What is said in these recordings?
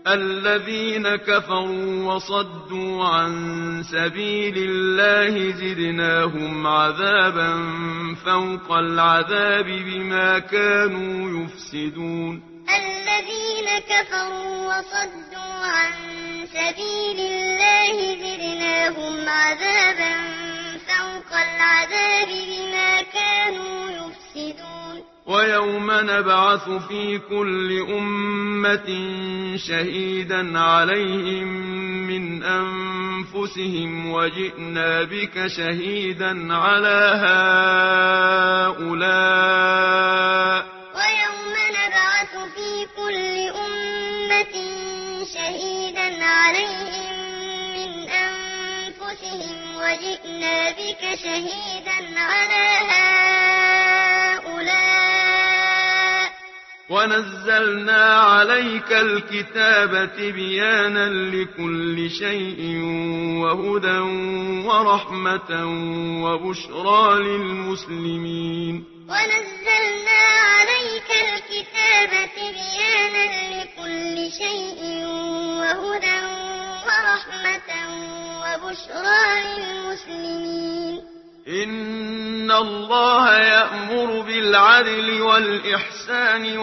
الذين كفروا وصدوا عن سبيل الله زدناهم عذابا فوق العذاب بما كانوا يفسدون الذين كفروا وصدوا عن سبيل الله زدناهم عذابا فوق العذاب بما كانوا يفسدون ويوم نبعث في كل أمة شهيدا عليهم من أنفسهم وجئنا بك شهيدا على هؤلاء ويوم نبعث في كل أمة شهيدا عليهم من أنفسهم وجئنا بك شهيدا على هؤلاء ونزلنا عليك الكتاب تبيانا لكل شيء وهدى ورحمة وبشرى للمسلمين ونزلنا عليك الكتاب تبيانا لكل شيء وهدى ورحمة وبشرى للمسلمين إن الله يأمر بالعدل والإحسان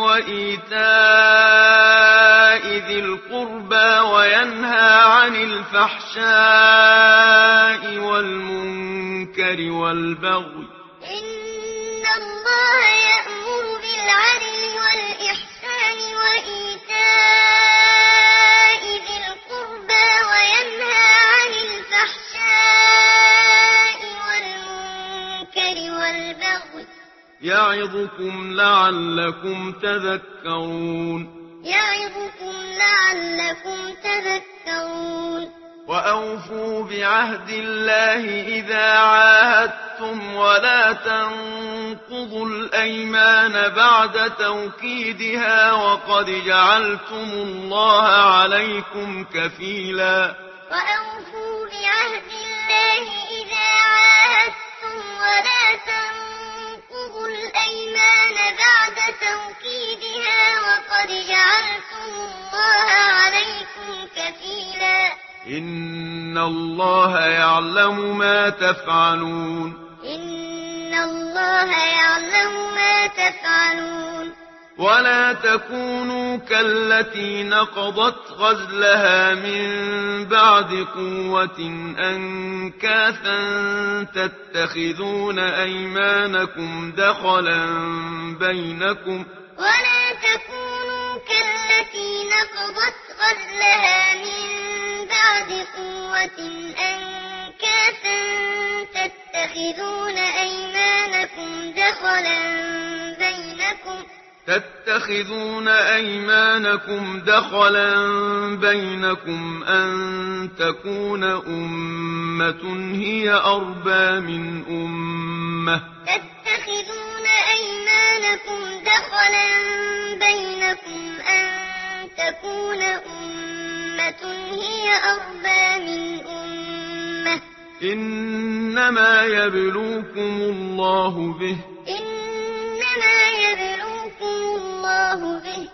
وإيتاء ذي القربى وينهى عن الفحشاء والمنكر والبغي إن الله يأمر بالعدل والإحسان وإيتاء ذي القربى وينهى عن الفحشاء والمنكر والبغي يعظكم لعلكم تذكرون يعظكم لعلكم تذكرون وأوفوا بعهد الله إذا عاهدتم ولا تنقضوا الأيمان بعد توكيدها وقد جعلتم الله عليكم كفيلا وأوفوا بعهد الله إذا عاهدتم ولا تنقضوا الأيمان بعد توكيدها وقد جعلتم الله عليكم كفيلا إن الله يعلم ما تفعلون إن الله يعلم ما تفعلون ولا تكونوا كالتي نقضت غزلها من بعد قوة أنكاثا تتخذون أيمانكم دخلا بينكم ولا تكونوا كالتي نقضت غزلها من بعد قوة أنكاثا تتخذون أيمانكم دخلا بينكم أن تكون أمة هي أربى من أمة تتخذون أيمانكم دخلا بينكم أن تكون أمة هي أربى من أمة إنما يبلوكم الله به إنما يبلوكم الله به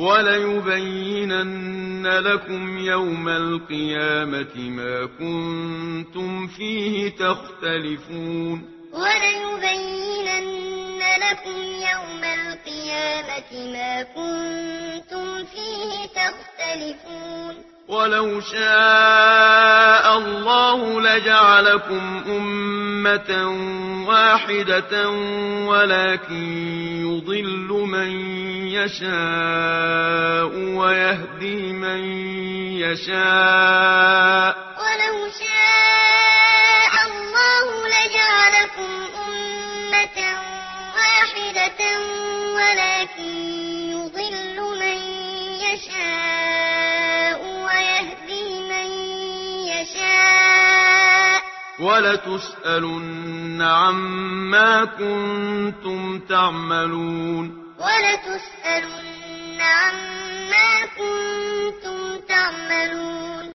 وليبينن لكم يوم القيامة ما كنتم فيه تختلفون وليبينن لكم يوم القيامة ما كنتم فيه تختلفون ولو شاء الله لجعلكم أمة واحدة ولكن يضل من يشاء ويهدي من يشاء ولو شاء الله لجعلكم أمة واحدة ولكن يضل من يشاء ويهدي من يشاء ولتسألن عما كنتم تعملون ولتسألن عما كنتم تعملون